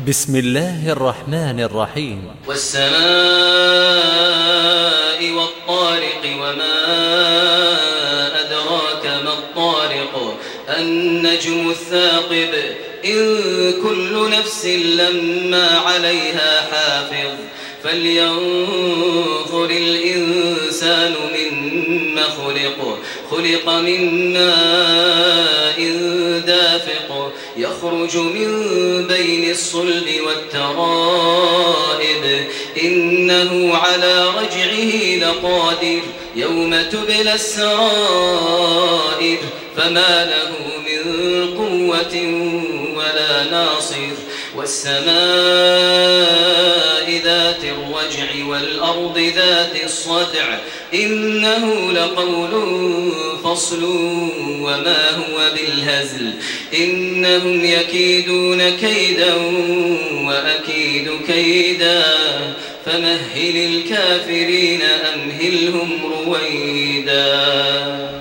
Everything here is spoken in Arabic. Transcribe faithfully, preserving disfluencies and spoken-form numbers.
بسم الله الرحمن الرحيم. والسماء والطارق وما أدراك ما الطارق النجم الثاقب إن كل نفس لما عليها حافظ فلينظر الإنسان مما خلق خلق من ماء دافق يخرج من بين الصلب والترائب إنه على رجعه لقادر يوم تبلى السرائر فما له من قوة ولا ناصر والسماء ذات الرجع والأرض ذات الصدع إنه لقول فصل وما هو بالهزل إنهم يكيدون كيدا وأكيد كيدا فمهل الكافرين أمهلهم رويدا.